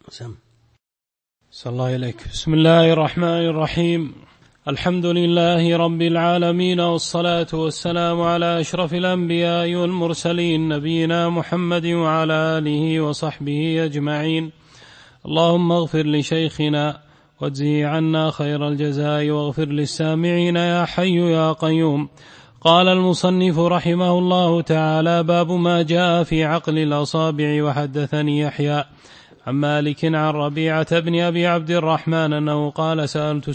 صلى الله إليك. بسم الله الرحمن الرحيم. الحمد لله رب العالمين، والصلاة والسلام على أشرف الأنبياء والمرسلين، نبينا محمد وعلى آله وصحبه أجمعين. اللهم اغفر لشيخنا واجزه عنا خير الجزاء، واغفر للسامعين يا حي يا قيوم. قال المصنف رحمه الله تعالى: باب ما جاء في عقل الأصابع. وحدثني يحيى عن مالك عن ربيعة بن أبي عبد الرحمن أنه قال: سألت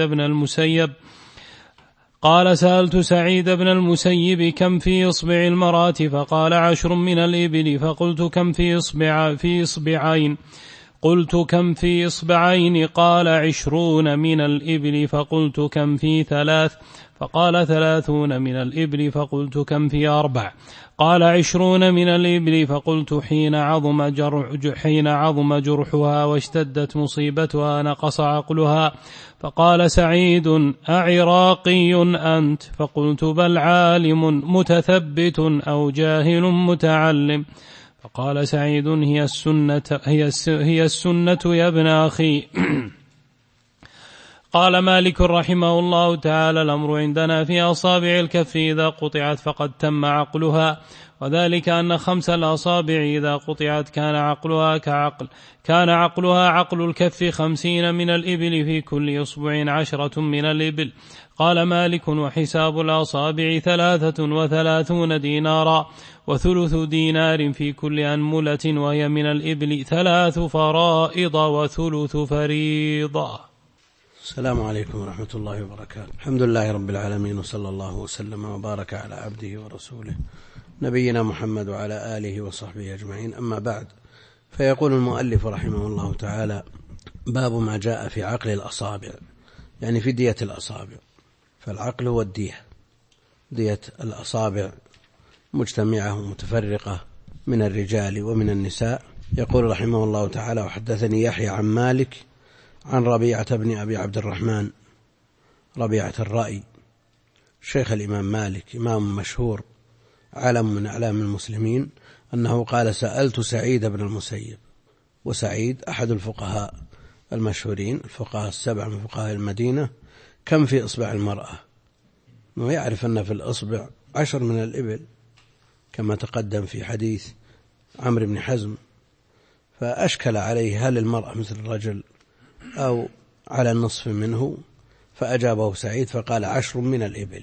سعيد بن المسيب كم في إصبع المرأة؟ فقال: 10 من الإبل. فقلت: كم في إصبعين؟ قلت: كم في إصبعين؟ قال: 20 من الإبل. فقلت: كم في 3؟ فقال: 30 من الإبل. فقلت: كم في 4؟ قال: 20 من الإبل. فقلت: حين عظم جرحها واشتدت مصيبتها نقص عقلها. فقال سعيد: أعراقي أنت؟ فقلت: بل عالم متثبت أو جاهل متعلم. فقال سعيد: هي السنة يا ابن أخي. قال مالك رحمه الله تعالى: الأمر عندنا في أصابع الكف إذا قطعت فقد تم عقلها، وذلك أن 5 الأصابع إذا قطعت كان عقلها عقل الكف 50 من الإبل، في كل إصبع 10 من الإبل. قال مالك: وحساب الأصابع 33 دينارا، وثلث دينار في كل أنملة، وهي من الإبل 3 فرائض وثلث فريضة. السلام عليكم ورحمة الله وبركاته. الحمد لله رب العالمين، وصلى الله وسلم وبارك على عبده ورسوله نبينا محمد وعلى آله وصحبه أجمعين. أما بعد، فيقول المؤلف رحمه الله تعالى: باب ما جاء في عقل الأصابع، يعني في دية الأصابع. فالعقل هو الدية، دية الأصابع مجتمعة ومتفرقة من الرجال ومن النساء. يقول رحمه الله تعالى: وحدثني يحيى عن مالك عن ربيعة بن أبي عبد الرحمن، ربيعة الرأي، شيخ الإمام مالك، إمام مشهور علم من أعلام المسلمين، أنه قال: سألت سعيد بن المسيب. وسعيد أحد الفقهاء المشهورين، الفقهاء 7 من فقهاء المدينة، كم في إصبع المرأة؟ ويعرف أن في الإصبع 10 من الإبل، كما تقدم في حديث عمرو بن حزم. فأشكل عليه: هل المرأة مثل الرجل أو على النصف منه؟ فأجابه سعيد فقال: 10 من الإبل،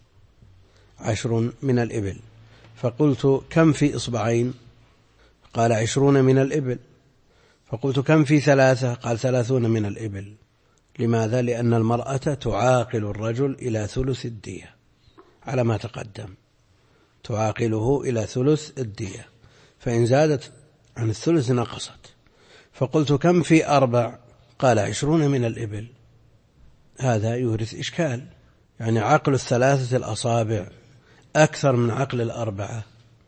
10 من الإبل. فقلت: كم في إصبعين؟ قال: 20 من الإبل. فقلت: كم في 3؟ قال: 30 من الإبل. لماذا؟ لأن المرأة تعاقل الرجل إلى ثلث الدية، على ما تقدم، تعاقله إلى ثلث الدية، فإن زادت عن الثلث نقصت. فقلت: كم في 4؟ قال: 20 من الإبل. هذا يورث إشكال، يعني عقل 3 الأصابع أكثر من عقل 4،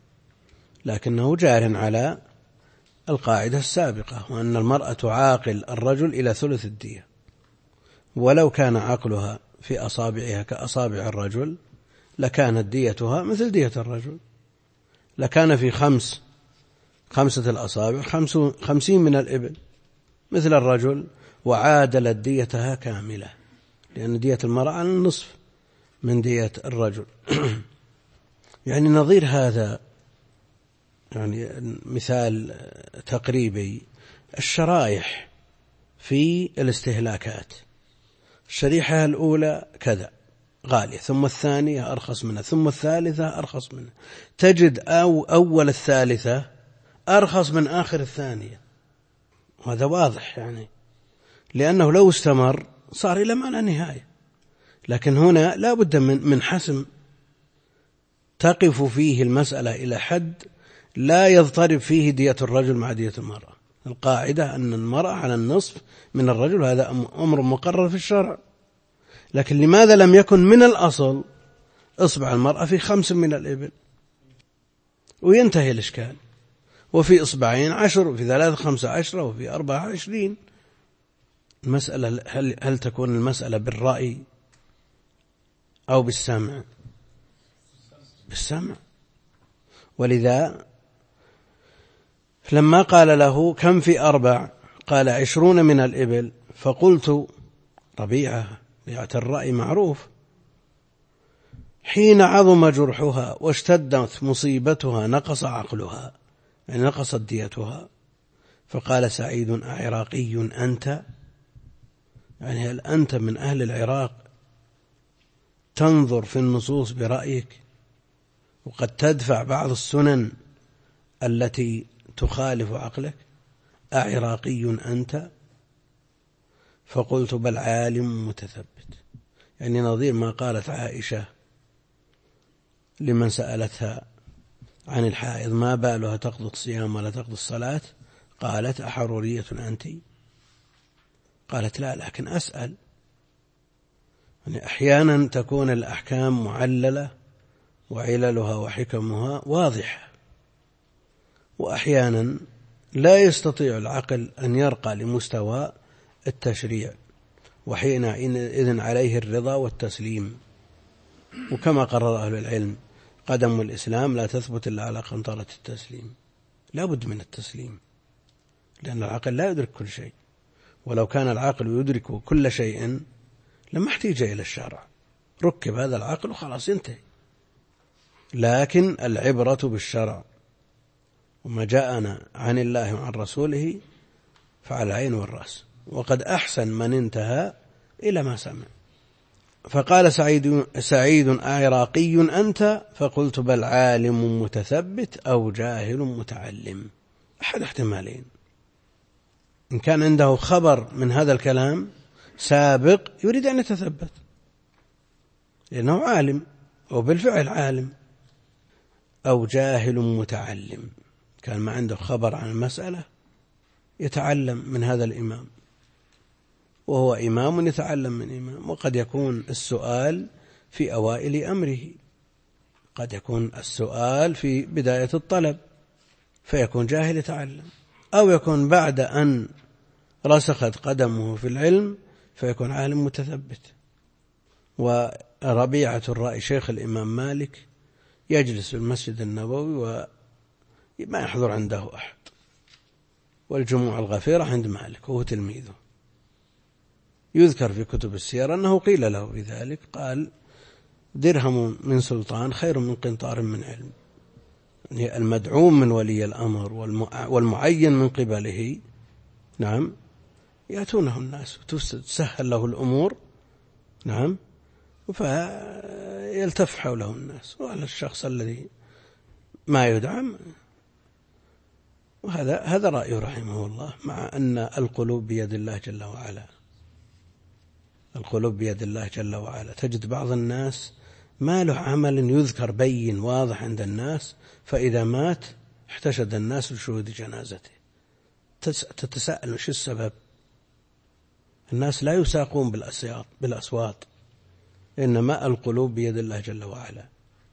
لكنه جار على القاعدة السابقة، وأن المرأة تعاقل الرجل إلى ثلث الدية. ولو كان عقلها في أصابعها كأصابع الرجل لكانت ديتها مثل دية الرجل، لكان في 5 الأصابع 50 من الإبل مثل الرجل، وعادلت ديتها كاملة، لأن دية المرأة على النصف من دية الرجل. يعني نظير هذا، يعني مثال تقريبي: الشرائح في الاستهلاكات، الشريحة الأولى كذا غالية، ثم الثانية أرخص منها، ثم الثالثة أرخص منها، تجد أول الثالثة أرخص من آخر الثانية. وهذا واضح، يعني لأنه لو استمر صار إلى ما لا نهاية. لكن هنا لا بد من حسم تقف فيه المسألة إلى حد لا يضطرب فيه دية الرجل مع دية المرأة. القاعدة أن المرأة على النصف من الرجل، هذا أمر مقرر في الشرع. لكن لماذا لم يكن من الأصل إصبع المرأة في 5 من الإبل وينتهي الإشكال؟ وفي إصبعين 10، وفي 3 15، وفي 4 20. المسألة هل تكون المسألة بالرأي أو بالسمع؟ بالسمع. ولذا لما قال له: كم في 4؟ قال 20 من الإبل. فقلت ربيعة الرأي معروف، حين عظم جرحها واشتدت مصيبتها نقص عقلها، يعني نقصت ديتها. فقال سعيد: أعراقي أنت؟ يعني هل أنت من أهل العراق تنظر في النصوص برأيك وقد تدفع بعض السنن التي تخالف عقلك؟ أعراقي أنت؟ فقلت: بل عالم متثبت. يعني نظير ما قالت عائشة لمن سألتها عن الحائض: ما بالها تقضي الصيام ولا تقضي الصلاة؟ قالت: أحرورية أنت؟ قالت: لا، لكن أسأل. يعني أحيانا تكون الأحكام معللة وعللها وحكمها واضحة، وأحيانا لا يستطيع العقل أن يرقى لمستوى التشريع، وحينئذ عليه الرضا والتسليم. وكما قرر أهل العلم: قدم الإسلام لا تثبت إلا على قنطرة التسليم. لا بد من التسليم، لأن العقل لا يدرك كل شيء، ولو كان العقل يدرك كل شيء لما احتاج إلى الشرع، ركب هذا العقل وخلاص ينتهي. لكن العبرة بالشرع، وما جاءنا عن الله وعن رسوله فعلى العين والرأس، وقد أحسن من انتهى إلى ما سمع. فقال سعيد: أعراقي أنت؟ فقلت: بل عالم متثبت أو جاهل متعلم. أحد احتمالين: إن كان عنده خبر من هذا الكلام سابق يريد أن يتثبت لأنه عالم أو بالفعل عالم، أو جاهل متعلم، كان ما عنده خبر عن المسألة يتعلم من هذا الإمام، وهو إمام يتعلم من إمام. وقد يكون السؤال في أوائل أمره، قد يكون السؤال في بداية الطلب فيكون جاهل يتعلم، أو يكون بعد أن رسخت قدمه في العلم فيكون عالم متثبت. وربيعة الرأي شيخ الإمام مالك يجلس في المسجد النبوي وما يحضر عنده أحد، والجموع الغفيرة عند مالك وهو تلميذه. يذكر في كتب السير أنه قيل له بذلك، قال: درهم من سلطان خير من قنطار من علم. يعني المدعوم من ولي الأمر والمعين من قبله، نعم، يأتونه الناس وتسهل له الأمور، نعم، فيلتف حوله الناس، وعلى الشخص الذي ما يدعم. وهذا رأيه رحمه الله، مع أن القلوب بيد الله جل وعلا. القلوب بيد الله جل وعلا. تجد بعض الناس ما له عمل يذكر بين واضح عند الناس، فإذا مات احتشد الناس لشهود جنازته. تتساءل وش السبب؟ الناس لا يساقون بالأصوات، إنما القلوب بيد الله جل وعلا.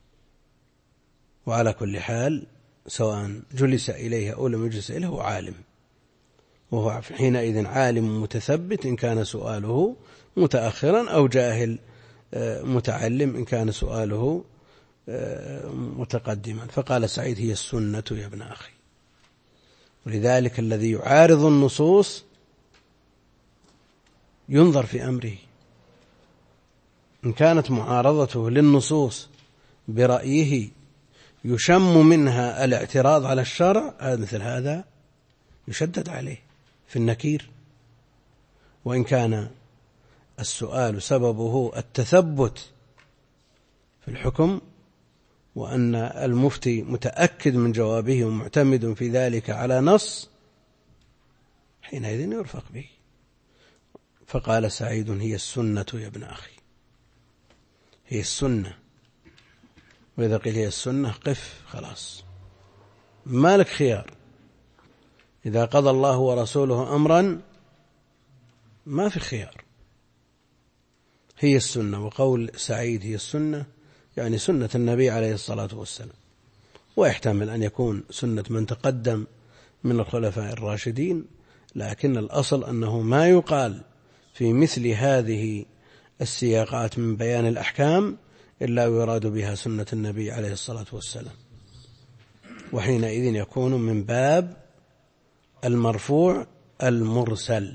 وعلى كل حال، سواء جلس إليه أو لم يجلس إليه هو عالم، وهو حينئذ عالم متثبت إن كان سؤاله متأخرا، أو جاهل متعلم إن كان سؤاله متقدما. فقال سعيد: هي السنة يا ابن أخي. ولذلك الذي يعارض النصوص ينظر في أمره. إن كانت معارضته للنصوص برأيه يشم منها الاعتراض على الشرع، مثل هذا يشدد عليه في النكير. وإن كان السؤال سببه التثبت في الحكم، وأن المفتي متأكد من جوابه ومعتمد في ذلك على نص، حينئذ يرفق به. فقال سعيد: هي السنة يا ابن أخي. هي السنة. وإذا قيل هي السنة قف، خلاص ما لك خيار. إذا قضى الله ورسوله أمرا ما في خيار. هي السنة. وقول سعيد هي السنة يعني سنة النبي عليه الصلاة والسلام، ويحتمل أن يكون سنة من تقدم من الخلفاء الراشدين، لكن الأصل أنه ما يقال في مثل هذه السياقات من بيان الأحكام إلا يراد بها سنة النبي عليه الصلاة والسلام، وحينئذ يكون من باب المرفوع المرسل،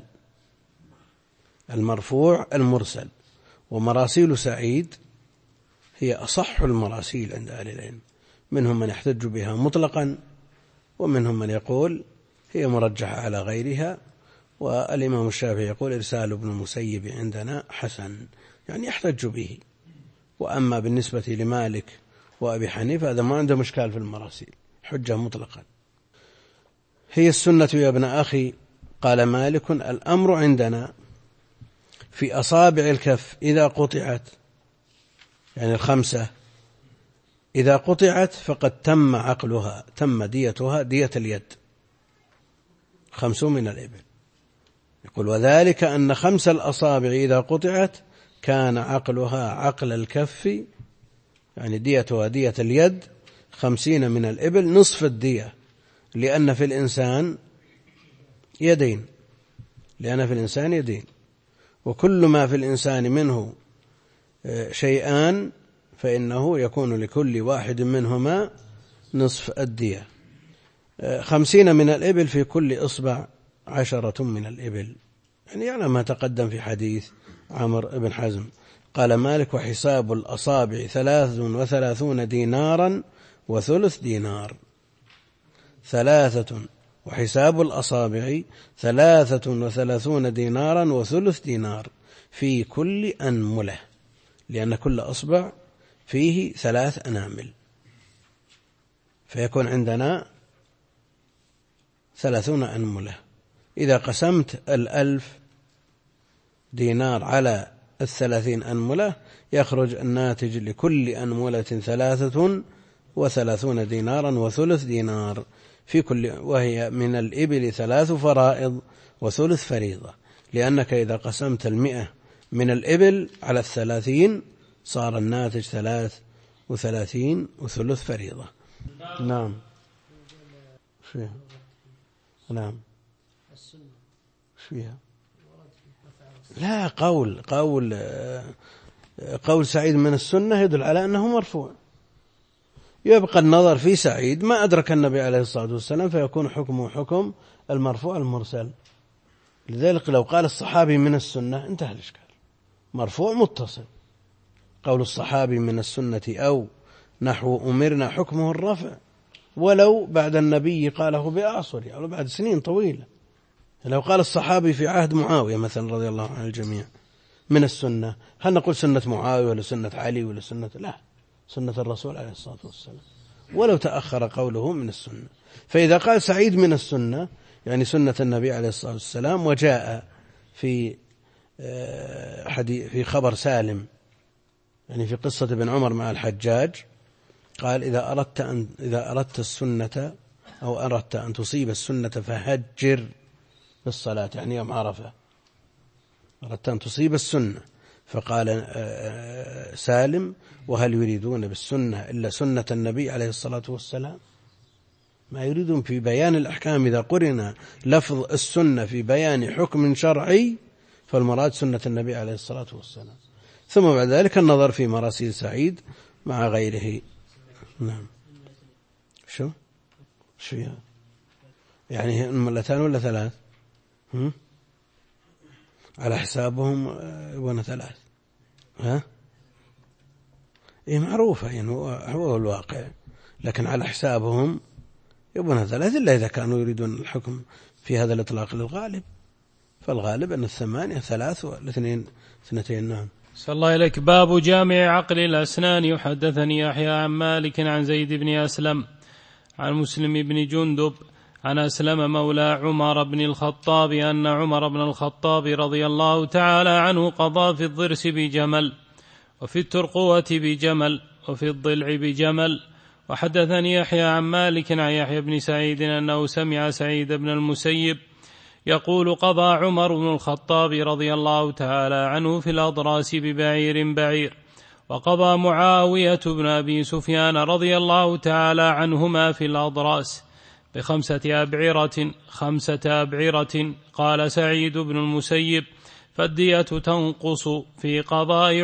المرفوع المرسل. ومراسيل سعيد هي أصح المراسيل عند أهل العلم، منهم من يحتج بها مطلقا، ومنهم من يقول هي مرجحة على غيرها. والإمام الشافعي يقول إرسال ابن المسيب عندنا حسن، يعني يحتج به. وأما بالنسبة لمالك وأبي حنيفة هذا ما عنده مشكال في المراسيل، حجة مطلقا. هي السنة يا ابن أخي، قال مالك: الأمر عندنا في أصابع الكف إذا قطعت، يعني الخمسة إذا قطعت فقد تم عقلها، تم ديتها دية اليد، 50 من الإبل. يقول: وذلك أن 5 الأصابع إذا قطعت كان عقلها عقل الكف، يعني ديتها دية اليد 50 من الإبل، نصف الدية، لأن في الإنسان يدين، وكل ما في الإنسان منه شيئان فإنه يكون لكل واحد منهما نصف الدية. 50 من الإبل في كل إصبع 10 من الإبل، يعني على ما تقدم في حديث عمرو بن حزم. قال مالك: وحساب الأصابع 33 دينارا وثلث دينار. وحساب الأصابع 33 دينارا وثلث دينار في كل أنملة، لأن كل أصبع فيه 3 أنامل، فيكون عندنا 30 أنملة. إذا قسمت 1000 دينار على 30 أنملة يخرج الناتج لكل أنملة 33 دينارا وثلث دينار في كل، وهي من الإبل 3 فرائض وثلث فريضة، لأنك إذا قسمت 100 من الإبل على 30 صار الناتج 33 وثلث فريضة. نعم. نعم. فيها لا، قول سعيد من السنة يدل على أنه مرفوع. يبقى النظر في سعيد ما أدرك النبي عليه الصلاة والسلام، فيكون حكمه حكم المرفوع المرسل. لذلك لو قال الصحابي من السنة انتهى الإشكال، مرفوع متصل. قول الصحابي من السنة أو نحو أمرنا حكمه الرفع، ولو بعد النبي قاله بأعصر، يعني بعد سنين طويلة. لو قال الصحابي في عهد معاوية مثلا رضي الله عن الجميع من السنة، هل نقول سنة معاوية ولا سنة علي ولا سنة؟ لا، سنة الرسول عليه الصلاة والسلام، ولو تأخر قوله من السنة. فإذا قال سعيد من السنة يعني سنة النبي عليه الصلاة والسلام. وجاء في خبر سالم، يعني في قصة ابن عمر مع الحجاج، قال: إذا أردت السنة أو أردت أن تصيب السنة فهجر بالصلاة، يعني يوم عرفة أردت أن تصيب السنة. فقال سالم: وهل يريدون بالسنة إلا سنة النبي عليه الصلاة والسلام؟ ما يريدون في بيان الأحكام. إذا قرن لفظ السنة في بيان حكم شرعي فالمراد سنة النبي عليه الصلاة والسلام. ثم بعد ذلك النظر في مراسيل سعيد مع غيره. نعم. شو يعني الملتان ولا 3؟ على حسابهم يبون 3. إيه معروفة، يعني هو الواقع، لكن على حسابهم يبون 3، إلا إذا كانوا يريدون الحكم في هذا الإطلاق للغالب، فالغالب أن 8 3 و2 2. نعم. صلى الله إليك. باب جامع عقل الأسنان. يحدثني يحيى عن مالك عن زيد بن أسلم عن مسلم بن جندب عن أسلم مولى عمر بن الخطاب أن عمر بن الخطاب رضي الله تعالى عنه قضى في الضرس بجمل، وفي الترقوة بجمل، وفي الضلع بجمل. وحدثني يحيى عن مالك عن يحيى بن سعيد أنه سمع سعيد بن المسيب يقول: قضى عمر بن الخطاب رضي الله تعالى عنه في الأضراس ببعير، وقضى معاوية بن أبي سفيان رضي الله تعالى عنهما في الأضراس ب5 أبعرة. قال سعيد بن المسيب: فالدية تنقص في قضاء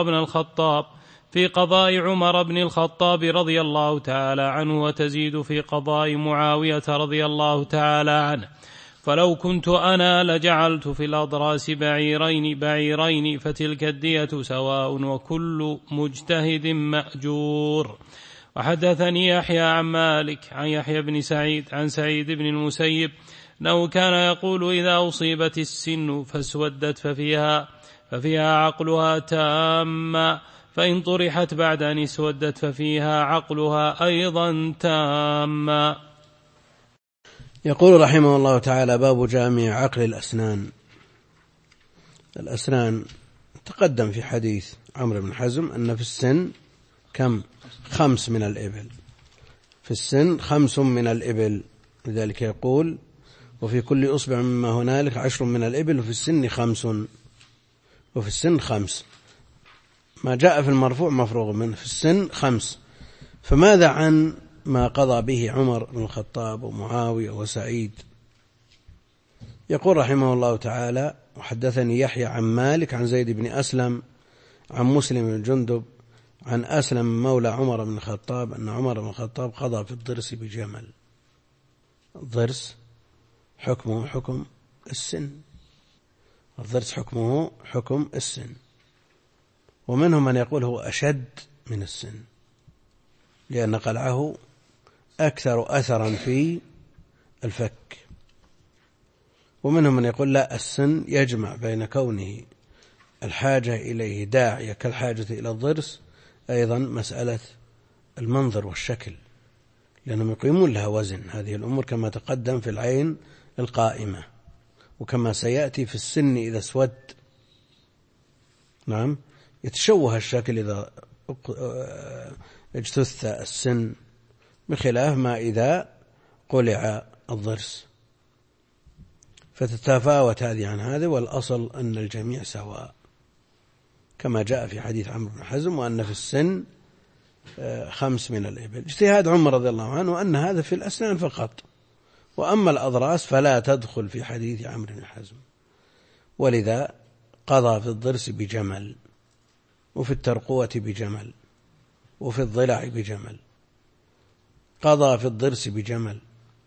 عمر بن الخطاب رضي الله تعالى عنه، وتزيد في قضاء معاوية رضي الله تعالى عنه. فلو كنت أنا لجعلت في الأضراس بعيرين فتلك الدية سواء وكل مجتهد مأجور. وحدثني يحيى عن مالك عن يحيى بن سعيد عن سعيد بن المسيب أنه كان يقول إذا أصيبت السن فاسودت ففيها عقلها تاما، فإن طرحت بعد أن اسودت ففيها عقلها أيضا تاما. يقول رحمه الله تعالى: باب جامع عقل الأسنان. الأسنان تقدم في حديث عمرو بن حزم أن في السن كم؟ 5 من الإبل، في السن 5 من الإبل، لذلك يقول: وفي كل أصبع مما هنالك 10 من الإبل وفي السن 5، وفي السن 5 ما جاء في المرفوع مفروغ منه، في السن 5. فماذا عن ما قضى به عمر بن الخطاب ومعاوية وسعيد؟ يقول رحمه الله تعالى: وحدثني يحيى عن مالك عن زيد بن أسلم عن مسلم بن جندب عن أسلم مولى عمر بن الخطاب أن عمر بن الخطاب قضى في الضرس بجمل. الضرس حكمه حكم السن، الضرس حكمه حكم السن، ومنهم من يقول هو أشد من السن لأن قلعه أكثر أثرا في الفك، ومنهم من يقول لا، السن يجمع بين كونه الحاجة إليه داعية كالحاجة إلى الضرس، أيضا مسألة المنظر والشكل، لأنهم يقيمون لها وزن هذه الأمور كما تقدم في العين القائمة، وكما سيأتي في السن إذا اسود. نعم، يتشوه الشكل إذا اجتث السن، بخلاف ما إذا قلع الضرس، فتتفاوت هذه عن هذا، والأصل أن الجميع سواء كما جاء في حديث عمرو بن حزم وأن في السن 5 من الإبل. اجتهاد عمر رضي الله عنه أن هذا في الأسنان فقط، وأما الأضراس فلا تدخل في حديث عمرو بن حزم، ولذا قضى في الضرس بجمل، وفي الترقوة بجمل، وفي الضلع بجمل. قضى في الضرس بجمل،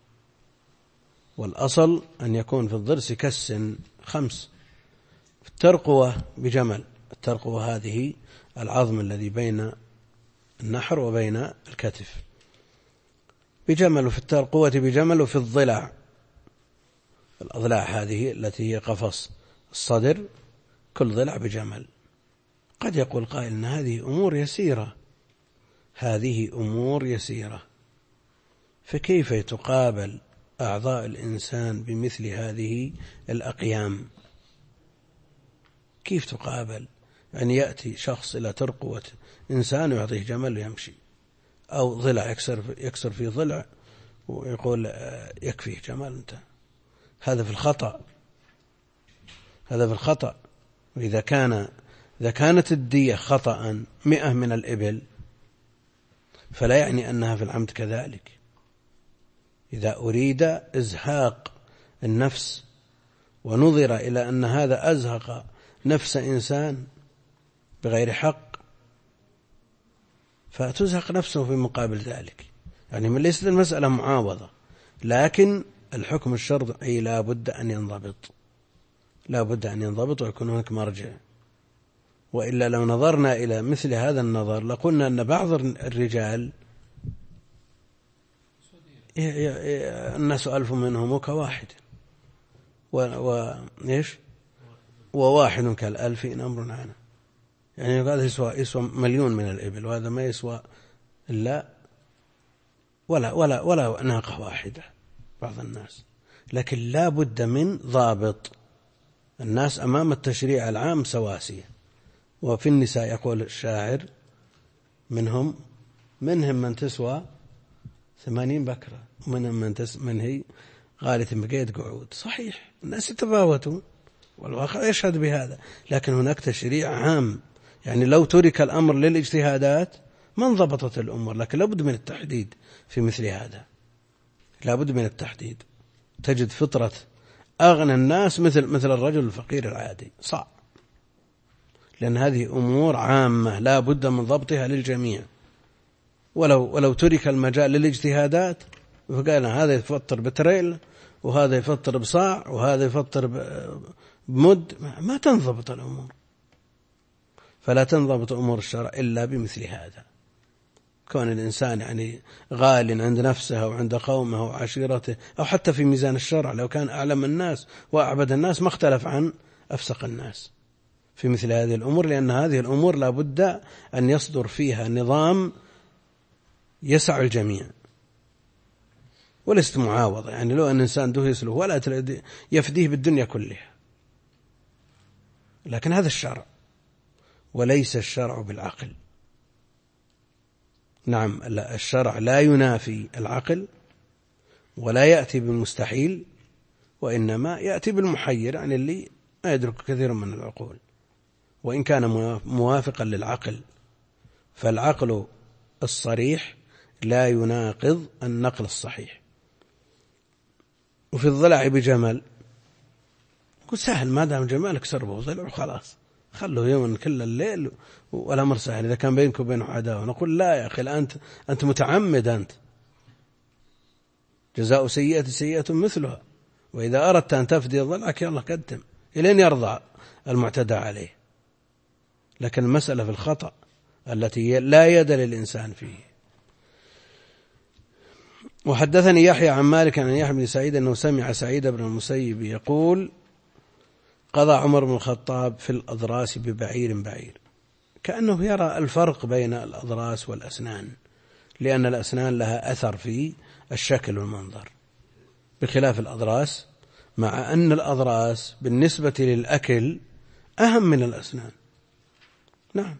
والأصل أن يكون في الضرس كالسن 5. في الترقوة بجمل، الترقوة هذه العظم الذي بين النحر وبين الكتف بجمل، وفي الترقوة بجمل، وفي الضلع، الأضلاع هذه التي هي قفص الصدر، كل ضلع بجمل. قد يقول قائل إن هذه أمور يسيرة، هذه أمور يسيرة، فكيف تقابل أعضاء الإنسان بمثل هذه الأقيام؟ كيف تقابل؟ يعني يأتي شخص إلى ترقوة إنسان ويعطيه جمل ويمشي، أو ضلع يكسر في ضلع ويقول يكفيه جمل أنت. هذا في الخطأ، هذا في الخطأ. وإذا كانت الدية خطأ 100 من الإبل فلا يعني أنها في العمد كذلك. إذا أريد إزهاق النفس ونظر إلى أن هذا أزهق نفس إنسان بغير حق فتزهق نفسه في مقابل ذلك، يعني من ليست المسألة معاوضة، لكن الحكم الشرعي لا بد أن ينضبط، لا بد أن ينضبط ويكون هناك مرجع. وإلا لو نظرنا إلى مثل هذا النظر لقلنا أن بعض الرجال الناس 1000 منهم كواحد، وواحد كالألف إن أمر عنه، يعني هذا يسوى 1,000,000 من الإبل، وهذا ما يسوى إلا ولا ناقة واحدة بعض الناس. لكن لا بد من ضابط، الناس أمام التشريع العام سواسية. وفي النساء يقول الشاعر منهم من تسوى 80 بكرة، ومنهم من هي غالية بقيت قعود. صحيح الناس يتفاوتون والواقع يشهد بهذا، لكن هناك تشريع عام، يعني لو ترك الأمر للاجتهادات ما انضبطت الأمور. لكن لابد من التحديد في مثل هذا، لابد من التحديد. تجد فطرة أغنى الناس مثل الرجل الفقير العادي، صعب، لأن هذه أمور عامة لا بد من ضبطها للجميع. ولو ترك المجال للاجتهادات فقال هذا يفطر بتريل وهذا يفطر بصاع وهذا يفطر بمد، ما تنضبط الأمور. فلا تنضبط أمور الشرع إلا بمثل هذا. كون الإنسان يعني غال عند نفسه أو عند قومه أو عشيرته، أو حتى في ميزان الشرع لو كان أعلم الناس وأعبد الناس ما اختلف عن أفسق الناس في مثل هذه الأمور، لأن هذه الأمور لا بد أن يصدر فيها نظام يسع الجميع ولست معاوضة. يعني لو أن إنسان دهس له ولا يفديه بالدنيا كلها، لكن هذا الشرع وليس الشرع بالعقل. نعم، الشرع لا ينافي العقل ولا يأتي بالمستحيل، وإنما يأتي بالمحير، يعني اللي ما يدرك كثير من العقول، وإن كان موافقا للعقل. فالعقل الصريح لا يناقض النقل الصحيح. وفي الضلع بجمل، قل سهل ما دام جمالك سربه وضلع وخلاص، خلوه يوم كل الليل والأمر سهل. إذا كان بينك وبينه عداوة نقول لا يا أخي، أنت متعمد، أنت جزاء سيئة سيئة مثلها، وإذا أردت أن تفدي ضلعك يلا قدم إلين يرضى المعتدى عليه. لكن المسألة في الخطأ التي لا يد للإنسان فيه. وحدثني يحيى عن مالك عن يحيى بن سعيد أنه سمع سعيد بن المسيب يقول قضى عمر بن الخطاب في الأضراس ببعير بعير، كأنه يرى الفرق بين الأضراس والأسنان، لأن الأسنان لها أثر في الشكل والمنظر بخلاف الأضراس، مع أن الأضراس بالنسبة للأكل أهم من الأسنان. نعم.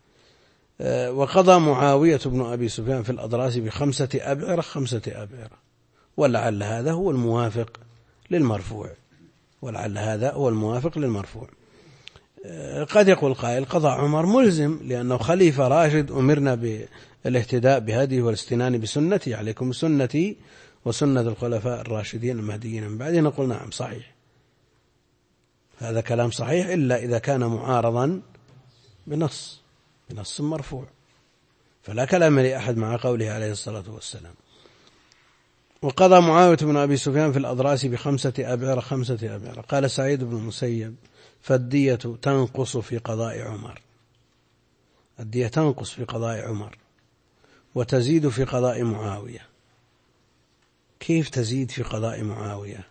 وقضى معاوية بن أبي سفيان في الأضراس ب5 أبعرة 5 أبعرة، ولعل هذا هو الموافق للمرفوع، ولعل هذا هو الموافق للمرفوع. قد يقول قائل قضى عمر ملزم لأنه خليفة راشد، أمرنا بالاهتداء بهديه والاستنان بسنتي، عليكم سنتي وسنة الخلفاء الراشدين المهديين من بعده. نقول نعم صحيح، هذا كلام صحيح، إلا إذا كان معارضا بنص مرفوع، فلا كلام لأحد مع قوله عليه الصلاة والسلام. وقضى معاوية بن أبي سفيان في الأضراس ب5 أبعرة 5 أبعرة. قال سعيد بن المسيب فالدية تنقص في قضاء عمر، الدية تنقص في قضاء عمر وتزيد في قضاء معاوية. كيف تزيد في قضاء معاوية؟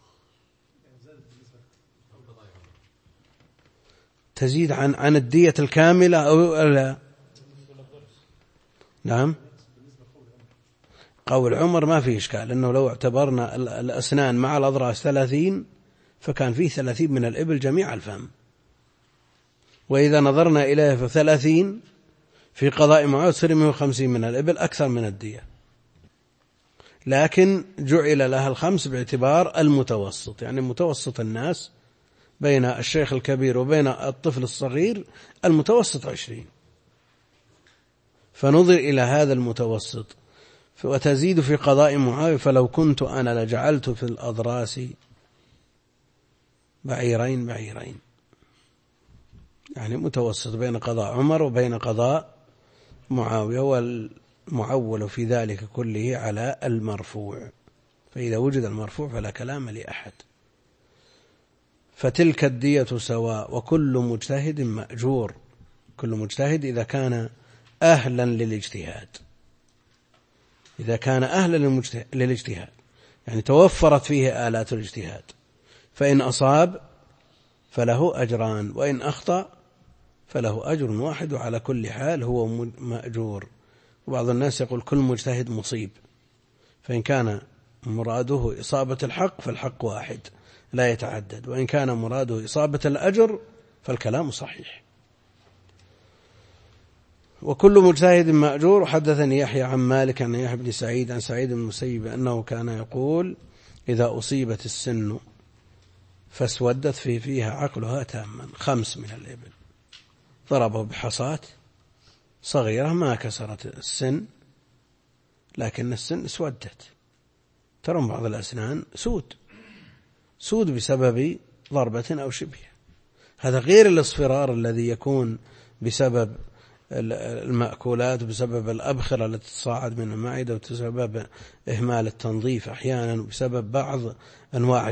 تزيد عن الدية الكاملة أو لا؟ نعم، قول عمر ما فيه إشكال، لأنه لو اعتبرنا الأسنان مع الأضراس 30 فكان فيه 30 من الإبل جميع الفم، وإذا نظرنا إليه في 30 في قضاء معاوية تصير 150 من الإبل أكثر من الدية، لكن جعل لها 5 باعتبار المتوسط، يعني متوسط الناس بين الشيخ الكبير وبين الطفل الصغير المتوسط 20، فنظر إلى هذا المتوسط. وتزيد في قضاء معاوية، فلو كنت أنا لجعلت في الأضراس بعيرين، يعني متوسط بين قضاء عمر وبين قضاء معاوية، والمعول في ذلك كله على المرفوع، فإذا وجد المرفوع فلا كلام لأحد. فتلك الدية سواء وكل مجتهد مأجور، كل مجتهد إذا كان أهلا للاجتهاد، إذا كان أهلا للاجتهاد يعني توفرت فيه آلات الاجتهاد، فإن أصاب فله أجران، وإن أخطأ فله أجر واحد، وعلى كل حال هو مأجور. وبعض الناس يقول كل مجتهد مصيب، فإن كان مراده إصابة الحق فالحق واحد لا يتعدد، وإن كان مراده إصابة الأجر فالكلام صحيح. وكل مجتهد مأجور. وحدثني يحيى عن مالك عن يحيى بن سعيد عن سعيد بن المسيب أنه كان يقول إذا أصيبت السن فاسودت فيها عقلها تاما 5 من الإبل، ضربه بحصاة صغيرة ما كسرت السن، لكن السن اسودت، ترون بعض الأسنان سود بسبب ضربة أو شبه، هذا غير الاصفرار الذي يكون بسبب المأكولات، وبسبب الأبخرة التي تصاعد من المعدة، وبسبب إهمال التنظيف أحيانا، وبسبب بعض أنواع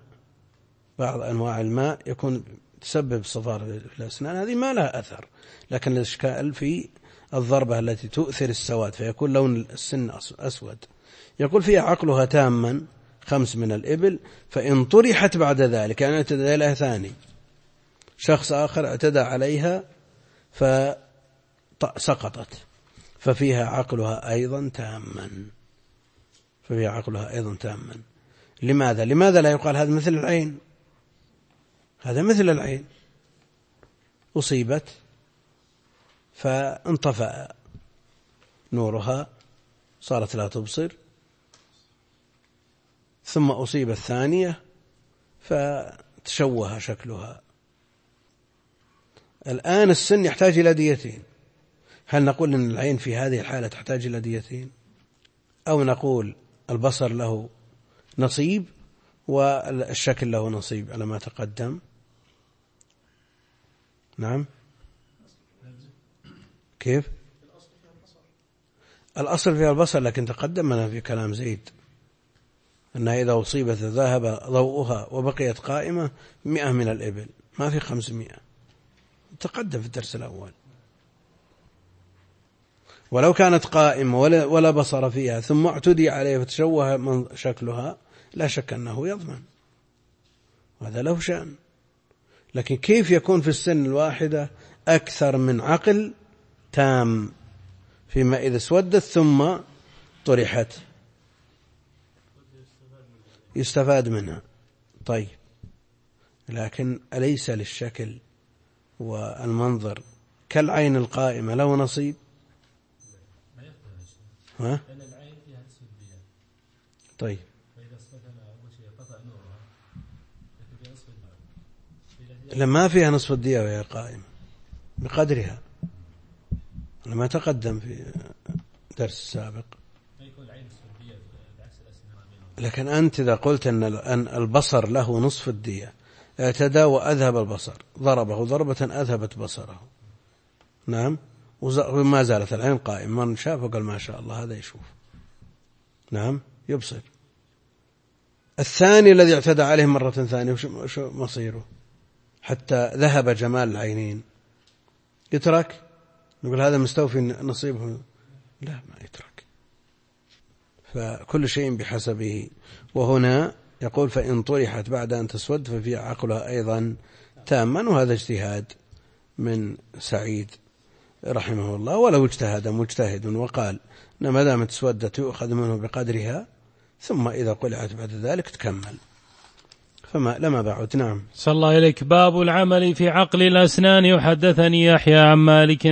الماء يكون تسبب صفار في الأسنان. هذه ما لها أثر، لكن الإشكال في الضربة التي تؤثر السواد فيكون لون السن أسود. يقول فيها عقلها تاما 5 من الإبل، فإن طرحت بعد ذلك، يعني اعتدى لها ثاني، شخص آخر اعتدى عليها فسقطت، ففيها عقلها أيضا تاما. لماذا لا يقال هذا مثل العين؟ هذا مثل العين، أصيبت فانطفأ نورها، صارت لا تبصر، ثم أصيب الثانية فتشوه شكلها. الآن السن يحتاج إلى ديتين. هل نقول أن العين في هذه الحالة تحتاج إلى ديتين، أو نقول البصر له نصيب والشكل له نصيب على ما تقدم؟ نعم، كيف؟ الأصل فيها البصر، لكن تقدمنا في كلام زيد أنها إذا أصيبت ذهب ضوءها وبقيت قائمة 100 من الإبل، ما في 500، تقدم في الدرس الأول. ولو كانت قائمة ولا بصر فيها ثم اعتدي عليه فتشوه من شكلها، لا شك أنه يضمن، وهذا له شأن. لكن كيف يكون في السن الواحدة أكثر من عقل تام فيما إذا اسودت ثم طرحت؟ يستفاد منها. طيب، لكن أليس للشكل والمنظر كالعين القائمة له نصيب؟ ها؟ طيب، لما فيها نصف الدية وهي قائمة بقدرها، لما تقدم في درس السابق. لكن أنت إذا قلت أن البصر له نصف الدية، اعتدى وأذهب البصر، ضربه ضربة أذهبت بصره، نعم، وما زالت العين قائمة، من شاف وقال ما شاء الله هذا يشوف، نعم، يبصر. الثاني الذي اعتدى عليه مرة ثانية وشو مصيره حتى ذهب جمال العينين؟ يترك؟ نقول هذا مستوفي نصيبه؟ لا، ما يترك. فكل شيء بحسبه. وهنا يقول فإن طرحت بعد أن تسود ففي عقلها أيضا تاما، وهذا اجتهاد من سعيد رحمه الله. ولو اجتهد مجتهد وقال ما دامت تسودت يؤخذ منه بقدرها، ثم إذا قلعت بعد ذلك تكمل، فما لما بعد. نعم. صلى الله إليك. باب العمل في عقل الأسنان. يحدثني يحيى عن مالك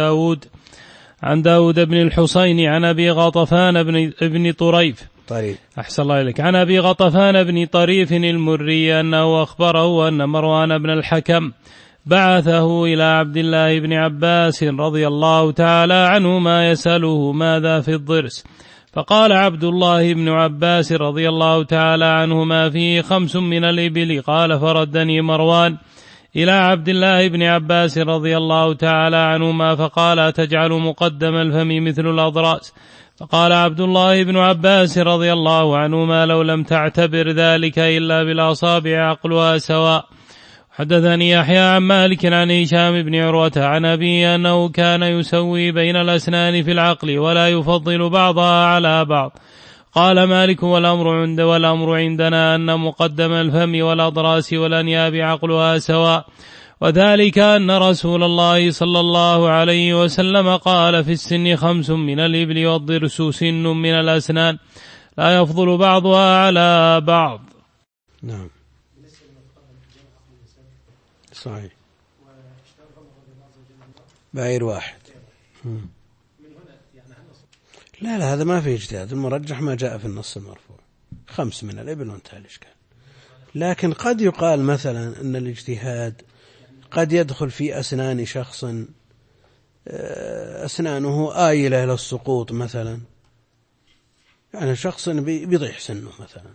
عن داود بن الحسين عن أبي غطفان بن طريف. أحسن الله إليك. عن أبي غطفان بن طريف المري أنه أخبره أن مروان بن الحكم بعثه إلى عبد الله بن عباس رضي الله تعالى عنهما يسأله ماذا في الضرس، فقال عبد الله بن عباس رضي الله تعالى عنهما فيه 5 من الإبل. قال فردني مروان إلى عبد الله بن عباس رضي الله تعالى عنهما فقال أتجعل مقدم الفم مثل الأضراس؟ فقال عبد الله بن عباس رضي الله عنهما لو لم تعتبر ذلك إلا بالأصابع عقلها سواء. حدثني يحيى عن مالك عن هشام بن عروة عن أبيه أنه كان يسوي بين الأسنان في العقل ولا يفضل بعضها على بعض. قال مالك والأمر عندنا أن مقدم الفم والأضراس والأنياب عقلها سواء، وذلك أن رسول الله صلى الله عليه وسلم قال في السن 5 من الإبل والضرس سن من الأسنان لا يفضل بعضها على بعض. نعم، صحيح، بعير واحد. لا هذا ما فيه اجتهاد، المرجح ما جاء في النص المرفوع 5 من الإبل وانتهى الإشكال. لكن قد يقال مثلا أن الاجتهاد قد يدخل في أسنان شخص أسنانه آيلة إلى السقوط مثلا، يعني شخص بيضيح سنه مثلا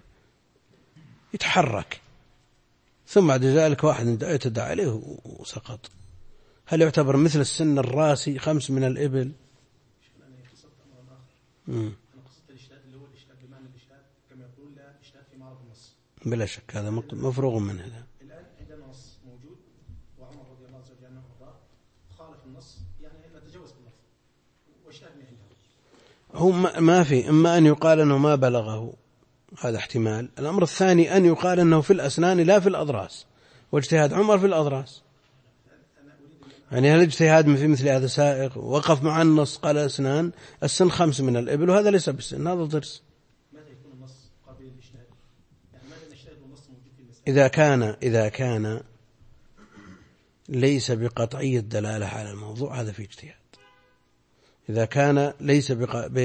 يتحرك، ثم بعد ذلك واحد اعتدى عليه وسقط، هل يعتبر مثل السن الراسي 5 من الإبل؟ أنا قصدت الإشهاد اللي هو الإشهاد بمعنى الإشهاد كما يقول لا إشهاد في معرض النص. بلا شك هذا مفروغ منه. الآن عندنا نص موجود وعمر رضي الله عنه وارضاه خالف النص، يعني نتجاوز باللفظ وإشهادنا عنده. هو ما في، إما أن يقال أنه ما بلغه، هذا احتمال. الأمر الثاني أن يقال أنه في الأسنان لا في الأضراس، واجتهاد عمر في الأضراس. يعني هل الاجتهاد في مثل هذا سائغ؟ وقف مع النص قال أسنان السن 5 من الإبل، وهذا ليس بالسن، هذا ضرس. ماذا يكون النص قابل للاجتهاد؟ يعني ماذا نجتهد والنص موجود في المسألة؟ إذا كان ليس بقطعي الدلالة على الموضوع هذا في اجتهاد. إذا كان ليس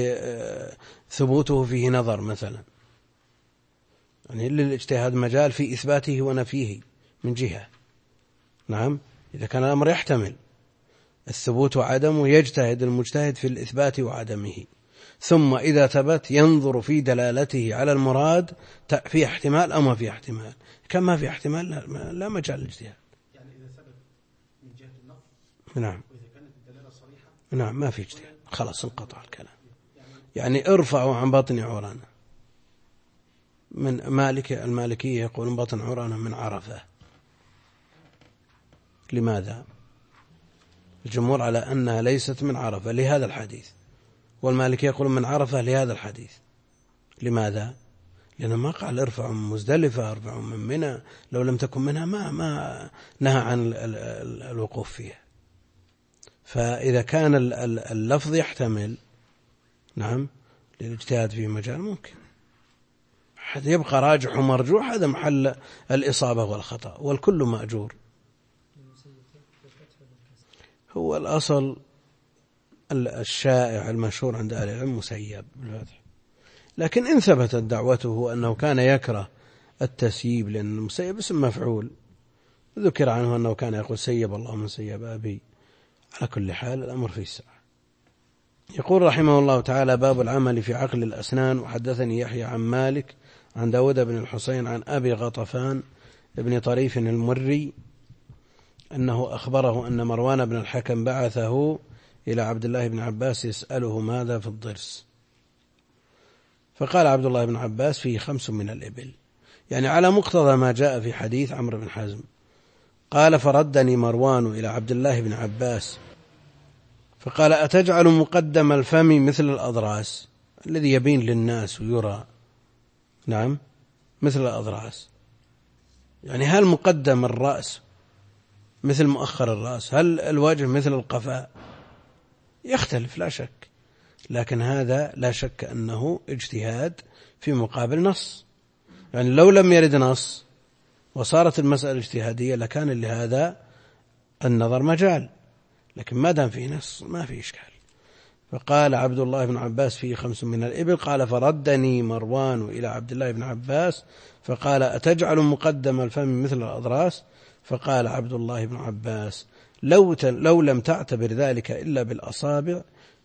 ثبوته فيه نظر مثلا، يعني للاجتهاد مجال في إثباته ونفيه من جهة. نعم، إذا كان الأمر يحتمل الثبوت وعدمه يجتهد المجتهد في الإثبات وعدمه، ثم إذا ثبت ينظر في دلالته على المراد في احتمال أو ما في احتمال. كما في احتمال لا مجال للاجتهاد. يعني إذا ثبت من جهة النظر، نعم، وإذا كانت الدلالة صريحة، نعم، ما في اجتهاد، خلاص انقطع الكلام. يعني ارفعوا عن بطن عرانة. من المالكية يقولون بطن عرانة من عرفة. لماذا؟ الجمهور على أنها ليست من عرفة لهذا الحديث، والمالكية يقولون من عرفة لهذا الحديث. لماذا؟ لأنه ما قال ارفعوا من مزدلفة، ارفعوا من منى، لو لم تكن منها ما نهى عن الوقوف فيها. فإذا كان اللفظ يحتمل، نعم، للاجتهاد في مجال ممكن. يبقى راجح ومرجوح، هذا محل الإصابة والخطأ، والكل مأجور. هو الأصل الشائع المشهور عند أهل العلم مسيب بالفتح، لكن إن ثبتت دعوته أنه كان يكره التسييب، لأن المسيب اسم مفعول، ذكر عنه أنه كان يقول سيب الله من سيب أبي. على كل حال الأمر في السعة. يقول رحمه الله تعالى: باب العمل في عقل الأسنان. وحدثني يحيى عن مالك عن داود بن الحسين عن أبي غطفان ابن طريف المري أنه أخبره أن مروان بن الحكم بعثه إلى عبد الله بن عباس يسأله ماذا في الضرس، فقال عبد الله بن عباس: فيه 5 من الإبل، يعني على مقتضى ما جاء في حديث عمرو بن حزم. قال: فردني مروان إلى عبد الله بن عباس فقال: أتجعل مقدم الفم مثل الأضراس، الذي يبين للناس ويرى، نعم، مثل الأضراس، يعني هل مقدم الرأس مثل مؤخر الرأس؟ هل الوجه مثل القفاء؟ يختلف لا شك، لكن هذا لا شك أنه اجتهاد في مقابل نص. يعني لو لم يرد نص وصارت المسألة اجتهادية لكان لهذا النظر مجال، لكن ما دام في نص ما في إشكال. فقال عبد الله بن عباس: فيه 5 من الإبل. قال: فردني مروان إلى عبد الله بن عباس فقال: أتجعل مقدم الفم مثل الأضراس؟ فقال عبد الله بن عباس: لو لم تعتبر ذلك إلا بالأصابع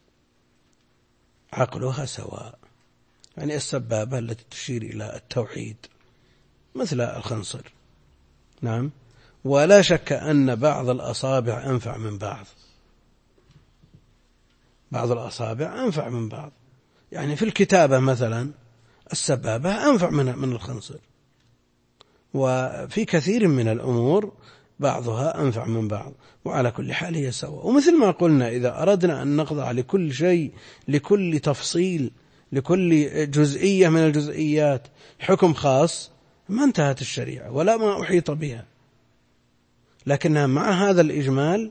عقلها سواء، يعني السبابة التي تشير إلى التوحيد مثل الخنصر. نعم، ولا شك أن بعض الأصابع أنفع من بعض، بعض الأصابع أنفع من بعض، يعني في الكتابة مثلا السبابة أنفع من الخنصر، وفي كثير من الأمور بعضها أنفع من بعض، وعلى كل حال هي سواء. ومثل ما قلنا إذا أردنا أن نخضع لكل شيء، لكل تفصيل، لكل جزئية من الجزئيات حكم خاص، ما انتهت الشريعة ولا ما أحيط بها، لكنها مع هذا الإجمال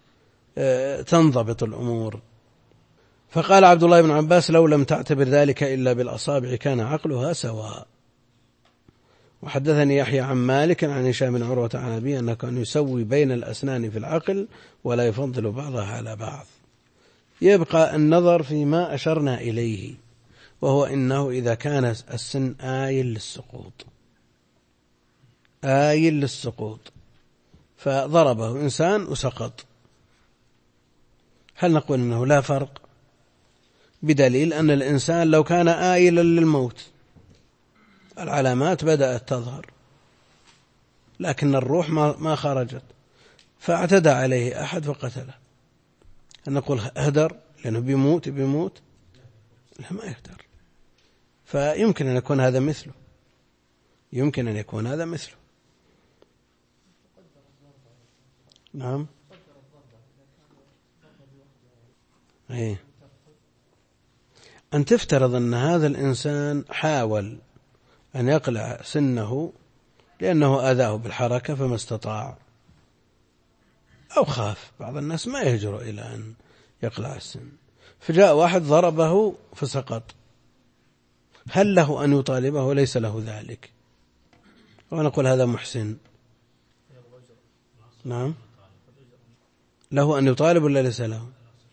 تنضبط الأمور. فقال عبد الله بن عباس: لو لم تعتبر ذلك إلا بالأصابع كان عقلها سواء. وحدثني يحيى عن مالك عن هشام بن عروة عن أبيه أنه كان يسوي بين الأسنان في العقل ولا يفضل بعضها على بعض. يبقى النظر فيما أشرنا إليه، وهو إنه إذا كان السن آيل للسقوط فضربه إنسان وسقط، هل نقول إنه لا فرق؟ بدليل أن الإنسان لو كان آيلا للموت العلامات بدأت تظهر لكن الروح ما خرجت، فاعتدى عليه أحد فقتله، أن نقول هدر لأنه بيموت؟ لا، ما يهدر. فيمكن أن يكون هذا مثله، يمكن أن يكون هذا مثله. نعم. إيه. أن تفترض أن هذا الإنسان حاول أن يقلع سنه لأنه آذاه بالحركة فما استطاع، أو خاف. بعض الناس ما يهجر إلى أن يقلع السن، فجاء واحد ضربه فسقط، هل له أن يطالبه وليس له ذلك؟ ونقول هذا محسن. نعم، له أن يطالب ولا ليس له؟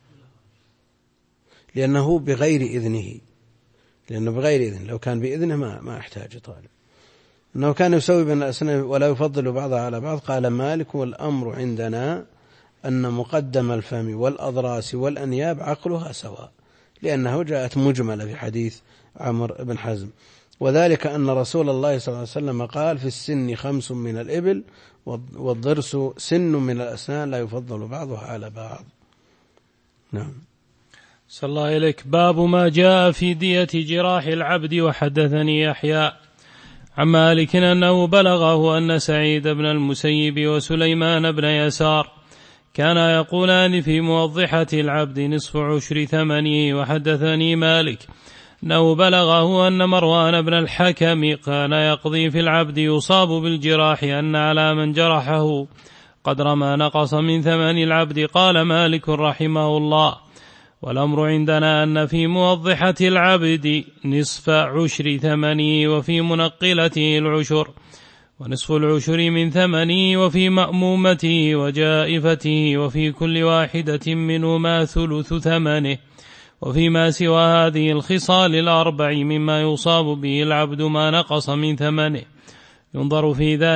لأنه بغير إذنه، لأنه بغير إذن. لو كان بإذنه ما يحتاج يطالب. أنه كان يسوي بين الأسنان ولا يفضل بعضها على بعض. قال مالك: والأمر عندنا أن مقدم الفم والأضراس والأنياب عقلها سواء، لأنه جاءت مجملة في حديث عمرو بن حزم، وذلك أن رسول الله صلى الله عليه وسلم قال: في السن 5 من الإبل، والضرس سن من الأسنان لا يفضل بعضها على بعض. نعم. صلى الله إليك. باب ما جاء في دية جراح العبد. وحدثني يحيى عن مالك أنه بلغه أن سعيد بن المسيب وسليمان بن يسار كانا يقولان في موضحة العبد نصف عشر ثمنه. وحدثني مالك أنه بلغه أن مروان بن الحكم كان يقضي في العبد يصاب بالجراح أن على من جرحه قدر ما نقص من ثمن العبد. قال مالك رحمه الله: والأمر عندنا أن في موضحة العبد نصف عشر ثمنه، وفي منقلته العشر، ونصف العشر من ثمنه، وفي مأمومته وجائفته، وفي كل واحدة منهما ثلث ثمنه. وفيما سوى هذه الخصال الأربع مما يصاب به العبد ما نقص من ثمنه ينظر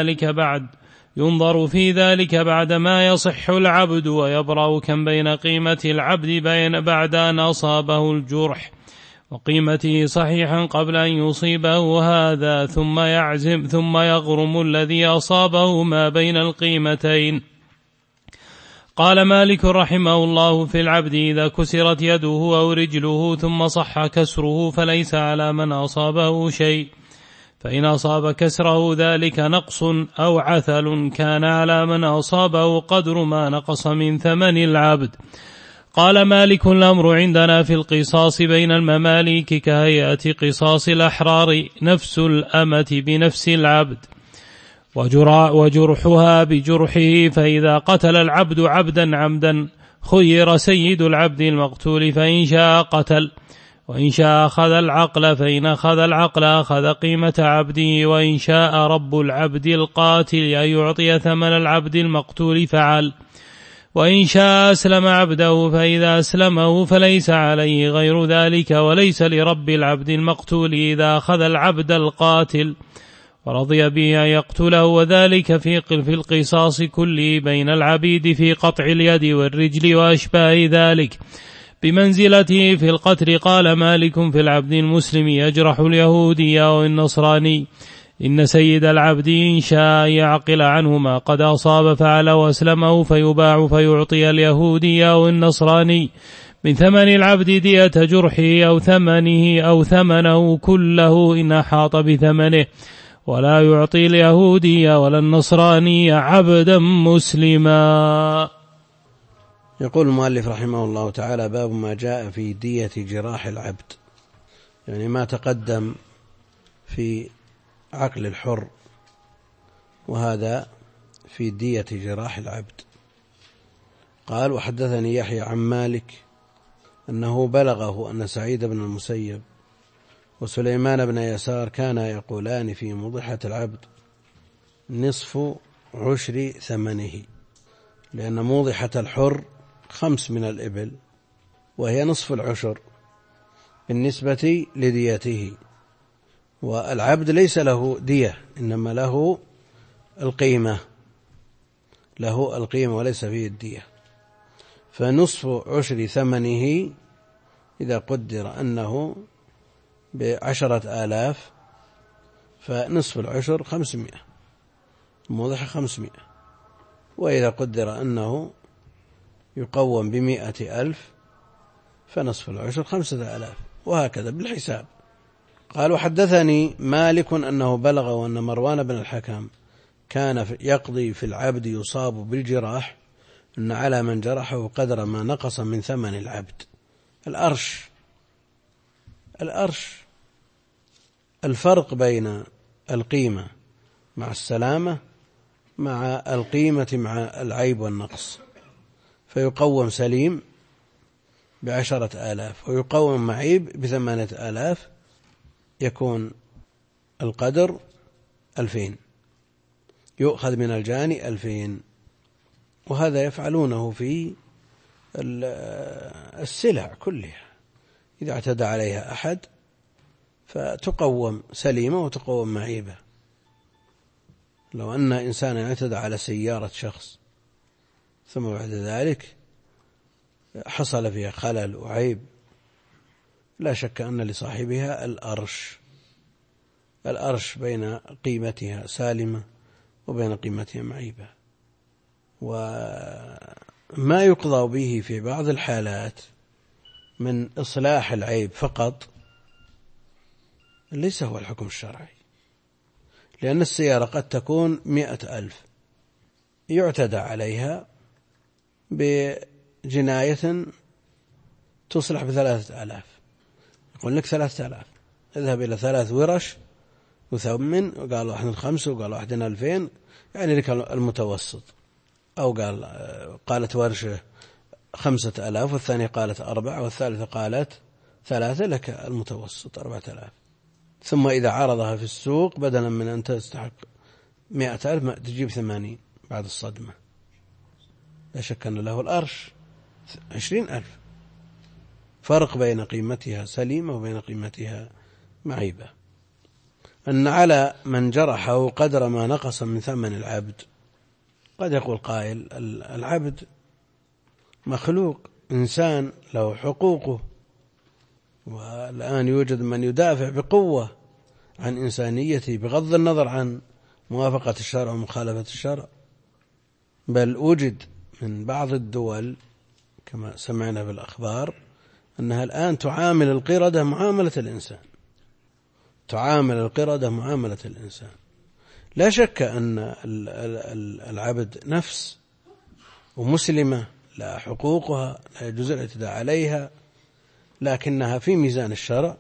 في ذلك بعد ما يصح العبد ويبرأ، كم بين قيمة العبد بعد أن أصابه الجرح وقيمته صحيحا قبل أن يصيبه هذا، ثم يغرم الذي أصابه ما بين القيمتين. قال مالك رحمه الله: في العبد إذا كسرت يده أو رجله ثم صح كسره فليس على من أصابه شيء، فإن أصاب كسره ذلك نقص أو عثل كان على من أصابه قدر ما نقص من ثمن العبد. قال مالك: الأمر عندنا في القصاص بين المماليك كهيئة قصاص الأحرار، نفس الأمة بنفس العبد وجرحها بجرحه. فإذا قتل العبد عبدا عمدا خير سيد العبد المقتول، فإن شاء قتل، وإن شاء أخذ العقل، فإن أخذ العقل أخذ قيمة عبده، وإن شاء رب العبد القاتل أن يعطي ثمن العبد المقتول فعل، وإن شاء أسلم عبده، فإذا أسلمه فليس عليه غير ذلك، وليس لرب العبد المقتول إذا أخذ العبد القاتل ورضي به أن يقتله، وذلك في القصاص كله بين العبيد في قطع اليد والرجل وأشباه ذلك بمنزلته في القتل. قال مالك: في العبد المسلم يجرح اليهودي أو النصراني، إن سيد العبد إن شاء يعقل عنه ما قد أصاب فعل وأسلمه فيباع فيعطي اليهودي أو النصراني من ثمن العبد دية جرحه أو ثمنه كله إن أحاط بثمنه، ولا يعطي اليهودي ولا النصراني عبدا مسلما. يقول المؤلف رحمه الله تعالى: باب ما جاء في دية جراح العبد، يعني ما تقدم في عقل الحر، وهذا في دية جراح العبد. قال: وحدثني يحيى عن مالك أنه بلغه أن سعيد بن المسيب وسليمان بن يسار كانا يقولان في موضحة العبد نصف عشر ثمنه، لأن موضحة الحر 5 من الإبل، وهي نصف العشر بالنسبة لديته، والعبد ليس له دية، إنما له القيمة وليس فيه الدية. فنصف عشر ثمنه إذا قدر أنه 10,000 فنصف العشر 500، موضح 500، وإذا قدر أنه يقوم 100,000 فنصف العشر 5,000، وهكذا بالحساب. قال: وحدثني مالك أنه بلغ وأن مروان بن الحكم كان يقضي في العبد يصاب بالجراح أن على من جرحه قدر ما نقص من ثمن العبد. الأرش الفرق بين القيمة مع السلامة مع القيمة مع العيب والنقص، فيقوم سليم 10,000 ويقوم معيب 8,000، يكون القدر 2,000، يؤخذ من الجاني 2,000. وهذا يفعلونه في السلع كلها، إذا اعتدى عليها أحد فتقوم سليمة وتقوم معيبة. لو أن إنسانا اعتدى على سيارة شخص ثم بعد ذلك حصل فيها خلل وعيب، لا شك أن لصاحبها الأرش بين قيمتها سالمة وبين قيمتها معيبة. وما يقضى به في بعض الحالات من إصلاح العيب فقط ليس هو الحكم الشرعي، لأن السيارة قد تكون 100,000 يعتدى عليها بجناية تصلح ب3,000، يقول لك 3,000، اذهب إلى 3 ورش وثمن، وقال واحد 5 وقال واحد 2,000، يعني لك المتوسط. أو قالت ورشة 5,000 والثانية قالت 4 والثالثة قالت 3، لك المتوسط 4,000. ثم إذا عرضها في السوق بدلا من أن تستحق 100,000 تجيب 80 بعد الصدمة، لا شك أن له الأرش 20,000. فرق بين قيمتها سليمة وبين قيمتها معيبة. أن على من جرحه قدر ما نقص من ثمن العبد. قد يقول قائل: العبد مخلوق، إنسان له حقوقه، والآن يوجد من يدافع بقوة عن إنسانيته بغض النظر عن موافقة الشرع ومخالفة الشرع، بل وجد من بعض الدول كما سمعنا بالأخبار أنها الآن تعامل القردة معاملة الإنسان. لا شك أن العبد نفس ومسلمة لا حقوقها، لا يجوز الاعتداء عليها، لكنها في ميزان الشرع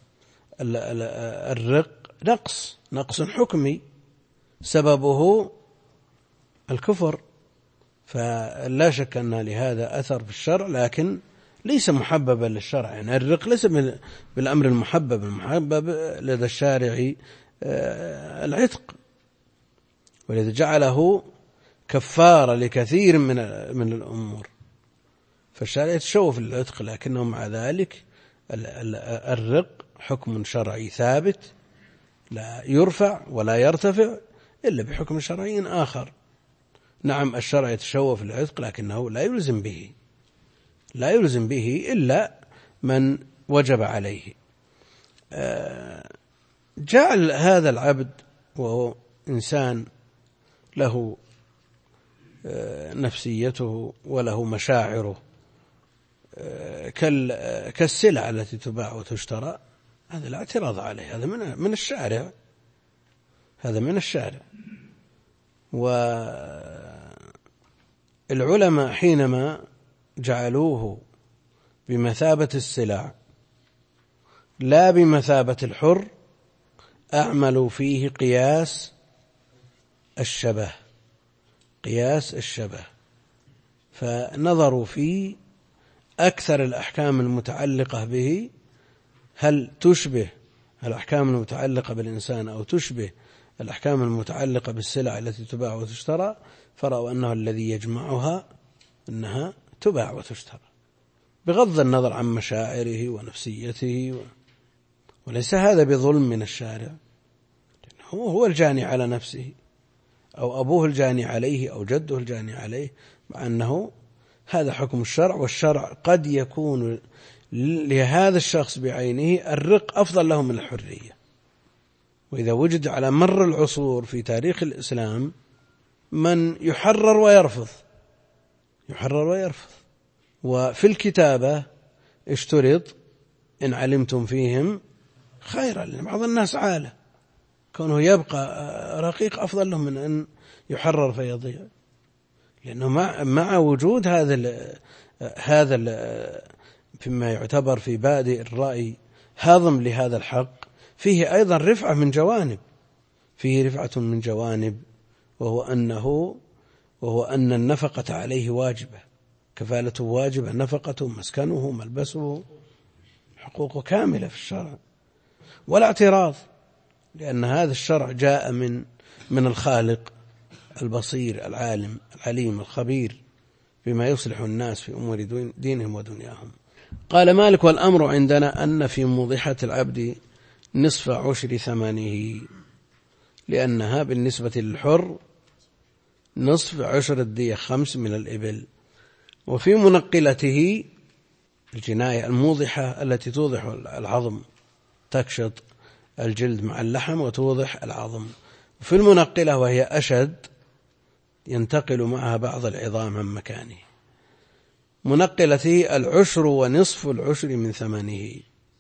الرق نقص حكمي سببه الكفر، فلا شك أن لهذا أثر في الشرع، لكن ليس محببا للشرع. يعني الرق ليس بالأمر المحبب لدى الشارع العتق، ولذا جعله كفارة لكثير من الأمور، فالشارع يتشوف للعتق، لكنه مع ذلك الرق حكم شرعي ثابت لا يرفع ولا يرتفع إلا بحكم شرعي آخر. نعم الشرع يتشوف للعتق، لكنه لا يلزم به إلا من وجب عليه. جعل هذا العبد وهو إنسان له نفسيته وله مشاعره كالسلع التي تباع وتشترى، هذا لا اعتراض عليه، هذا من الشارع. والعلماء حينما جعلوه بمثابة السلع لا بمثابة الحر أعملوا فيه قياس الشبه، فنظروا في أكثر الأحكام المتعلقة به هل تشبه الأحكام المتعلقة بالإنسان أو تشبه الأحكام المتعلقة بالسلع التي تباع وتشترى، فرأوا أنه الذي يجمعها أنها تباع وتشترى بغض النظر عن مشاعره ونفسيته، وليس هذا بظلم من الشارع، هو الجاني على نفسه أو أبوه الجاني عليه أو جده الجاني عليه، مع أنه هذا حكم الشرع، والشرع قد يكون لهذا الشخص بعينه الرق أفضل له من الحرية. وإذا وجد على مر العصور في تاريخ الإسلام من يحرر ويرفض، وفي الكتابة اشترط إن علمتم فيهم خيرا، لأن بعض الناس عالة، كونه يبقى رقيق أفضل له من أن يحرر فيضيع، لأنه مع وجود هذا فيما يعتبر في بادئ الرأي هاضم لهذا الحق، فيه أيضا رفعة من جوانب، وهو أن النفقة عليه واجبة، كفالته واجبة، نفقته، مسكنه، ملبسه، حقوقه كاملة في الشرع، ولا اعتراض، لأن هذا الشرع جاء من الخالق البصير العالم العليم الخبير بما يصلح الناس في أمور دينهم ودنياهم. قال مالك: والأمر عندنا أن في موضحة العبد نصف عشر ثمنه، لأنها بالنسبة للحر نصف عشر الدية، 5 من الإبل. وفي منقلته الجناية الموضحة التي توضح العظم، تكشط الجلد مع اللحم وتوضح العظم. وفي المنقلة وهي أشد ينتقل معها بعض العظام عن مكانه. منقلته العشر ونصف العشر من ثمنه،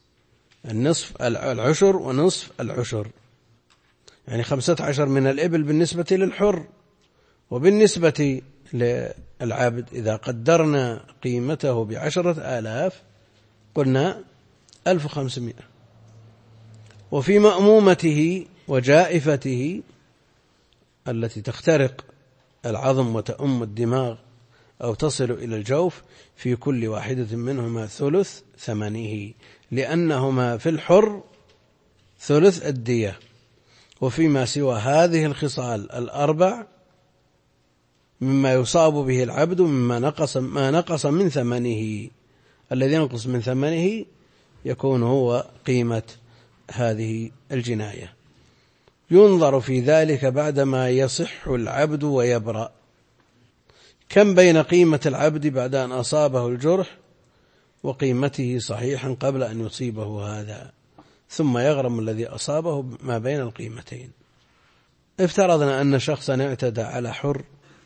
العشر ونصف العشر، يعني 15 من الإبل بالنسبة للحر. وبالنسبة للعبد إذا قدرنا قيمته ب10,000 قلنا 1500. وفي مأمومته وجائفته التي تخترق العظم وتأم الدماغ أو تصل إلى الجوف، في كل واحدة منهما ثلث ثمنه، لأنهما في الحر ثلث الدية. وفيما سوى هذه الخصال الأربع مما يصاب به العبد ما نقص من ثمنه، الذي ينقص من ثمنه يكون هو قيمة هذه الجناية. ينظر في ذلك بعدما يصح العبد ويبرأ، كم بين قيمة العبد بعد أن أصابه الجرح وقيمته صحيحا قبل أن يصيبه هذا، ثم يغرم الذي أصابه ما بين القيمتين. افترضنا أن شخصا اعتدى على حر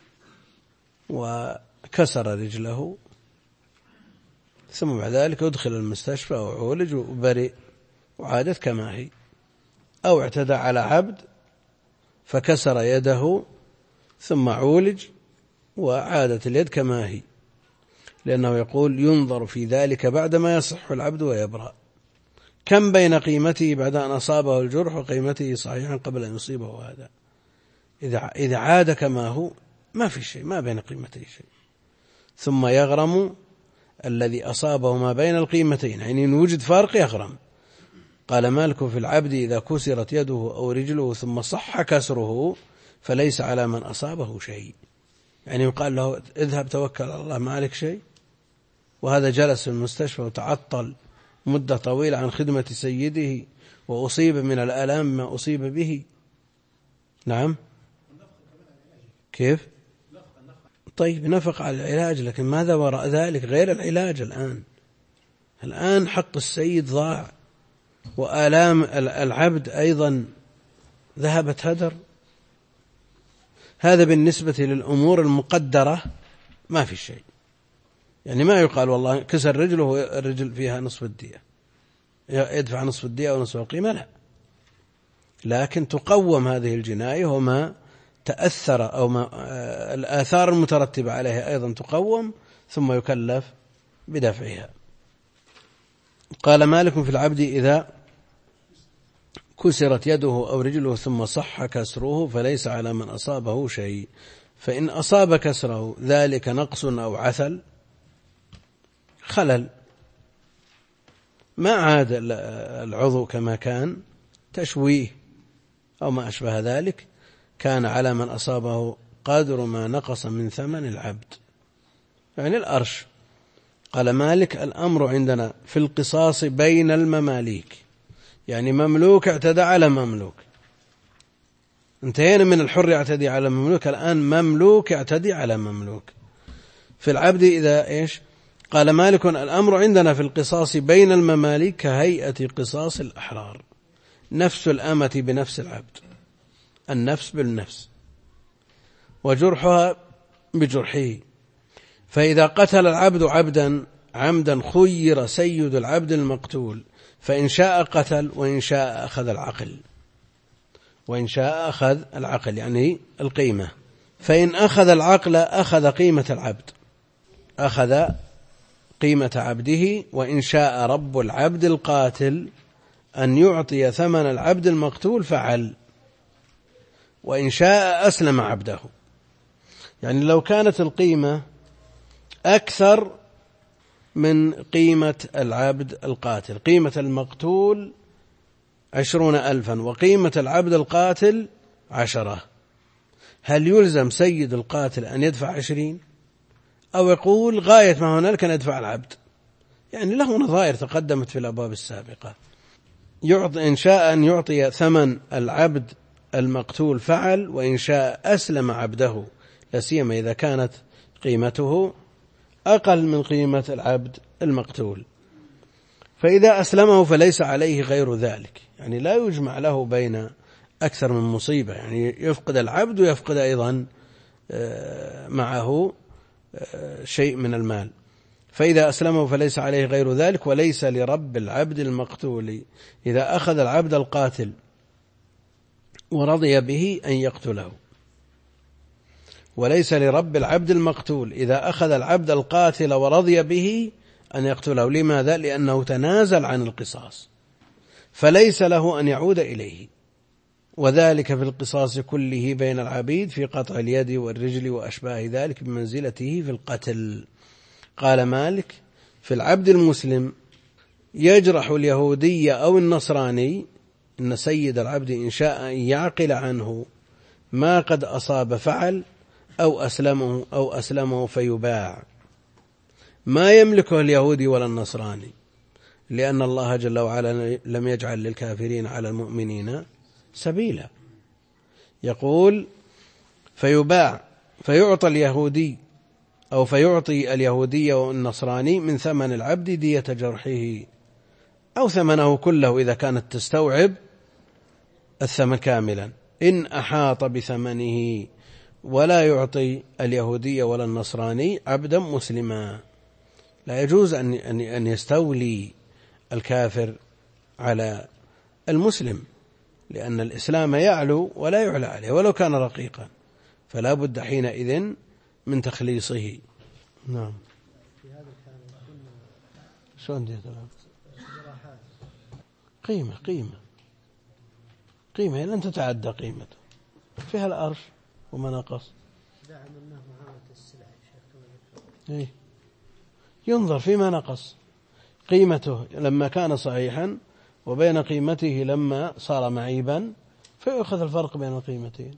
وكسر رجله، ثم بعد ذلك أدخل المستشفى وعولج وبرئ وعادت كما هي. أو اعتدى على عبد فكسر يده ثم عولج وعادت اليد كما هي، لأنه يقول ينظر في ذلك بعدما يصح العبد ويبرأ، كم بين قيمته بعد أن أصابه الجرح وقيمته صحيحا قبل أن يصيبه هذا. إذا عاد كما هو ما في شيء، ما بين قيمته شيء، ثم يغرم الذي أصابه ما بين القيمتين، يعني إن وجد فارق يغرم. قال مالك: في العبد إذا كسرت يده أو رجله ثم صح كسره فليس على من أصابه شيء، يعني يقال له اذهب توكل على الله ما عليك شيء، وهذا جلس في المستشفى وتعطل مدة طويلة عن خدمة سيده وأصيب من الآلام ما أصيب به. نعم، كيف؟ طيب نفق على العلاج، لكن ماذا وراء ذلك غير العلاج؟ الآن حق السيد ضاع، وآلام العبد أيضا ذهبت هدر. هذا بالنسبة للأمور المقدرة ما في شيء، يعني ما يقال والله كسر رجله الرجل فيها نصف الدية يدفع نصف الدية أو نصف القيمة، لا، لكن تقوم هذه الجناية وما تأثر أو ما الآثار المترتبة عليها أيضا تقوم، ثم يكلف بدفعها. قال مالك: في العبد إذا كسرت يده أو رجله ثم صح كسره فليس على من أصابه شيء، فإن أصاب كسره ذلك نقص أو عثل خلل، ما عاد العضو كما كان، تشويه أو ما أشبه ذلك، كان على من أصابه قدر ما نقص من ثمن العبد، يعني الأرش. قال مالك: الأمر عندنا في القصاص بين المماليك، يعني مملوك اعتدى على مملوك، انتهينا من الحر يعتدي على مملوك، الآن مملوك يعتدي على مملوك. في العبد إذا إيش؟ قال مالك: الأمر عندنا في القصاص بين المماليك كهيئة قصاص الأحرار، نفس الأمة بنفس العبد، النفس بالنفس. وجرحها بجرحه. فإذا قتل العبد عمدا خير سيد العبد المقتول، فإن شاء قتل وإن شاء أخذ العقل، يعني القيمة. فإن أخذ العقل أخذ قيمة عبده. وإن شاء رب العبد القاتل أن يعطي ثمن العبد المقتول فعل، وإن شاء أسلم عبده. يعني لو كانت القيمة أكثر من قيمة العبد القاتل، قيمة المقتول 20,000 وقيمة العبد القاتل 10، هل يلزم سيد القاتل أن يدفع 20 أو يقول غاية ما هنالك أن يدفع العبد؟ يعني له نظائر تقدمت في الأبواب السابقة. إن شاء أن يعطي ثمن العبد المقتول فعل، وإن شاء أسلم عبده، لا سيما إذا كانت قيمته أقل من قيمة العبد المقتول. فإذا أسلمه فليس عليه غير ذلك، يعني لا يجمع له بين أكثر من مصيبة، يعني يفقد العبد ويفقد أيضا معه شيء من المال. فإذا أسلمه فليس عليه غير ذلك. وليس لرب العبد المقتول إذا أخذ العبد القاتل ورضي به أن يقتله. وليس لرب العبد المقتول إذا أخذ العبد القاتل ورضي به أن يقتله. لماذا؟ لأنه تنازل عن القصاص، فليس له أن يعود إليه. وذلك في القصاص كله بين العبيد في قطع اليد والرجل وأشباه ذلك بمنزلته في القتل. قال مالك: في العبد المسلم يجرح اليهودي أو النصراني، إن سيد العبد إن شاء أن يعقل عنه ما قد أصاب فعل أو أسلمه فيباع، ما يملكه اليهودي ولا النصراني، لأن الله جل وعلا لم يجعل للكافرين على المؤمنين سبيلا. يقول: فيباع، فيعطي اليهودي والنصراني من ثمن العبد دية جرحه أو ثمنه كله إذا كانت تستوعب الثمن كاملا، إن أحاط بثمنه. ولا يعطي اليهودي ولا النصراني عبدا مسلما. لا يجوز أن يستولي الكافر على المسلم، لأن الإسلام يعلو ولا يعلى عليه ولو كان رقيقا، فلا بد حينئذ من تخليصه. نعم. شلون دي قيمة لن تتعدى قيمته، فيها الأرش وما نقص. ينظر فيما نقص قيمته لما كان صحيحا وبين قيمته لما صار معيبا، فيأخذ الفرق بين القيمتين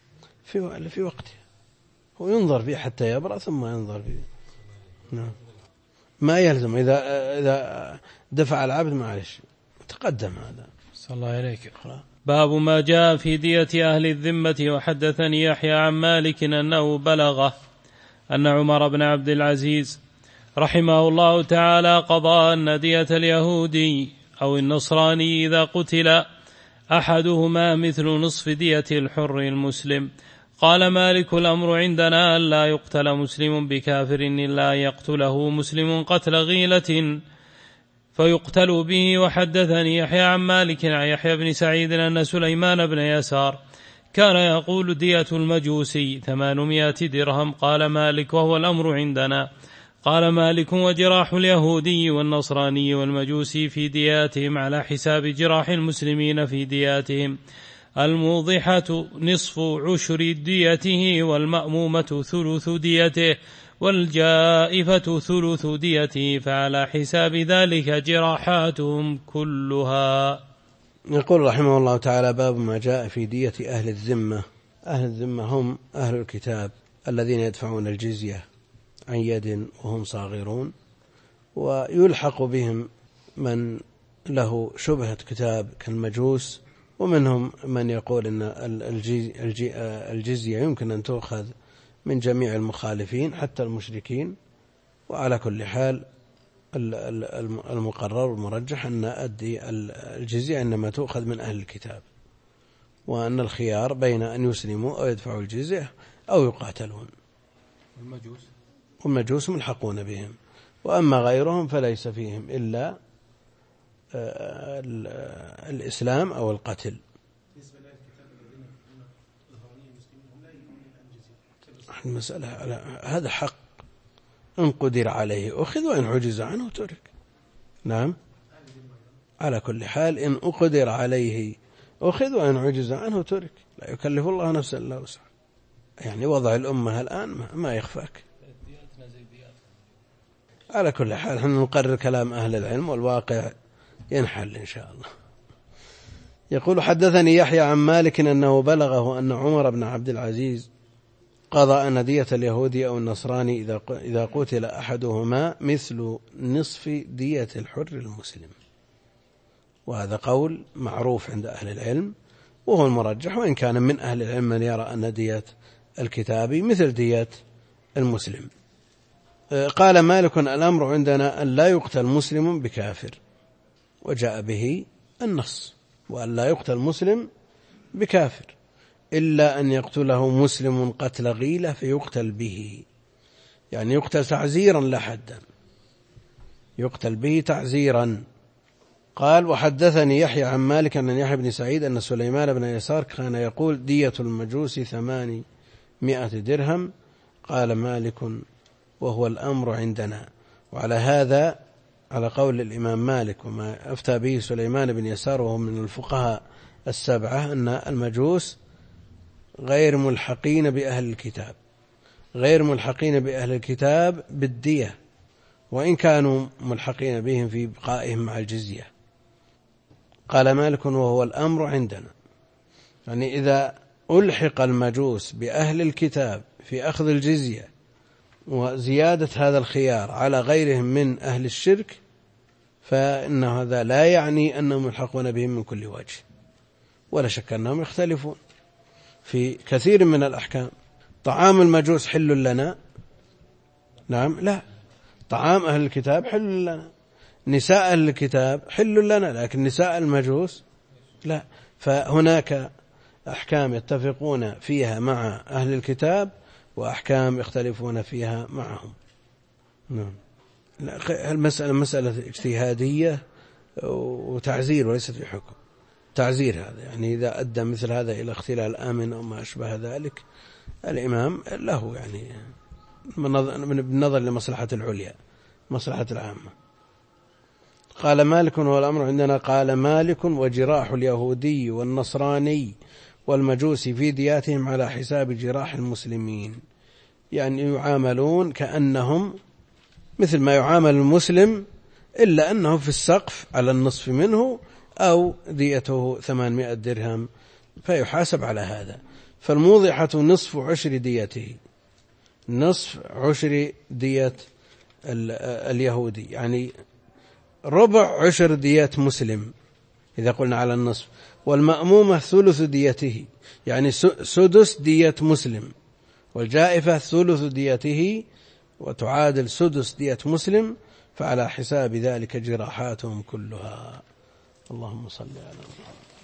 في وقتها، وينظر فيه حتى يبرأ ثم ينظر فيه. نعم. ما يلزم إذا دفع العبد معلش تقدم هذا. صلى الله عليك. باب ما جاء في دية أهل الذمة. وحدثني يحيى عن مالك أنه بلغه أن عمر بن عبد العزيز رحمه الله تعالى قضى أن دية اليهودي أو النصراني إذا قتل أحدهما مثل نصف دية الحر المسلم. قال مالك: الأمر عندنا أن لا يقتل مسلم بكافر إلا يقتله مسلم قتل غيلة فيقتل به. وحدثني يحيى عن مالك عن يحيى بن سعيد أن سليمان بن يسار كان يقول: دية المجوسي 800 درهم. قال مالك: وهو الأمر عندنا. قال مالك: وجراح اليهودي والنصراني والمجوسي في دياتهم على حساب جراح المسلمين في دياتهم. الموضحة نصف عشر ديته، والمأمومة ثلث ديته، والجائفة ثلث ديته، فعلى حساب ذلك جراحاتهم كلها. يقول رحمه الله تعالى: باب ما جاء في دية أهل الذمة. أهل الذمة هم أهل الكتاب الذين يدفعون الجزية عن يد وهم صاغرون، ويلحق بهم من له شبهة كتاب كالمجوس، ومنهم من يقول أن الجزية يمكن أن تؤخذ من جميع المخالفين حتى المشركين. وعلى كل حال المقرر والمرجح أن الجزية إنما تؤخذ من أهل الكتاب، وأن الخيار بين أن يسلموا أو يدفعوا الجزية أو يقاتلون. والمجوس ملحقون بهم، وأما غيرهم فليس فيهم إلا الإسلام أو القتل. المسألة هذا حق، إن قدر عليه أخذ وإن عجز عنه ترك. نعم، على كل حال إن أقدر عليه أخذ وإن عجز عنه ترك، لا يكلف الله نفسا إلا وسعها. يعني وضع الأمة الآن ما يخفاك. على كل حال نحن نقرر كلام أهل العلم والواقع ينحل إن شاء الله. يقول حدثني يحيى عن مالك أنه بلغه أن عمر بن عبد العزيز قضى أن دية اليهودي أو النصراني إذا قتل أحدهما مثل نصف دية الحر المسلم. وهذا قول معروف عند أهل العلم وهو المرجح، وإن كان من أهل العلم من يرى أن دية الكتابي مثل دية المسلم. قال مالك الأمر عندنا أن لا يقتل مسلم بكافر، وجاء به النص وأن لا يقتل مسلم بكافر إلا أن يقتله مسلم قتل غيلة فيقتل به، يعني يقتل تعزيرا لا حدا، يقتل به تعزيرا. قال وحدثني يحيى عن مالك أن يحيى بن سعيد أن سليمان بن يسار كان يقول دية المجوس 800 درهم. قال مالك وهو الأمر عندنا. وعلى هذا على قول الإمام مالك وما أفتى به سليمان بن يسار وهو من الفقهاء السبعة أن المجوس غير ملحقين بأهل الكتاب، غير ملحقين بأهل الكتاب بالدية، وإن كانوا ملحقين بهم في بقائهم مع الجزية. قال مالك وهو الأمر عندنا، يعني إذا ألحق المجوس بأهل الكتاب في أخذ الجزية وزيادة هذا الخيار على غيرهم من أهل الشرك فإن هذا لا يعني أنهم يلحقون بهم من كل وجه، ولا شك أنهم يختلفون في كثير من الأحكام. طعام المجوس حل لنا؟ نعم، لا. طعام أهل الكتاب حل لنا، نساء أهل الكتاب حل لنا، لكن نساء المجوس لا. فهناك أحكام يتفقون فيها مع أهل الكتاب وأحكام يختلفون فيها معهم. نعم، المسألة مسألة اجتهادية وتعزير وليست في حكم. تعزير هذا يعني إذا أدى مثل هذا إلى اختلال آمن أو ما أشبه ذلك الإمام له يعني بالنظر لمصلحة العليا مصلحة العامة. قال مالك والأمر عندنا. قال مالك وجراح اليهودي والنصراني والمجوسي في دياتهم على حساب جراح المسلمين، يعني يعاملون كأنهم مثل ما يعامل المسلم، إلا أنه في السقف على النصف منه أو ديته 800 درهم فيحاسب على هذا. فالموضحة نصف عشر ديته، نصف عشر دية اليهودي، يعني ربع عشر دية مسلم إذا قلنا على النصف. والمأمومة ثلث ديته، يعني سدس دية مسلم، والجائفة ثلث ديته وتعادل سدس دية مسلم، فعلى حساب ذلك جراحاتهم كلها. اللهم صل على محمد.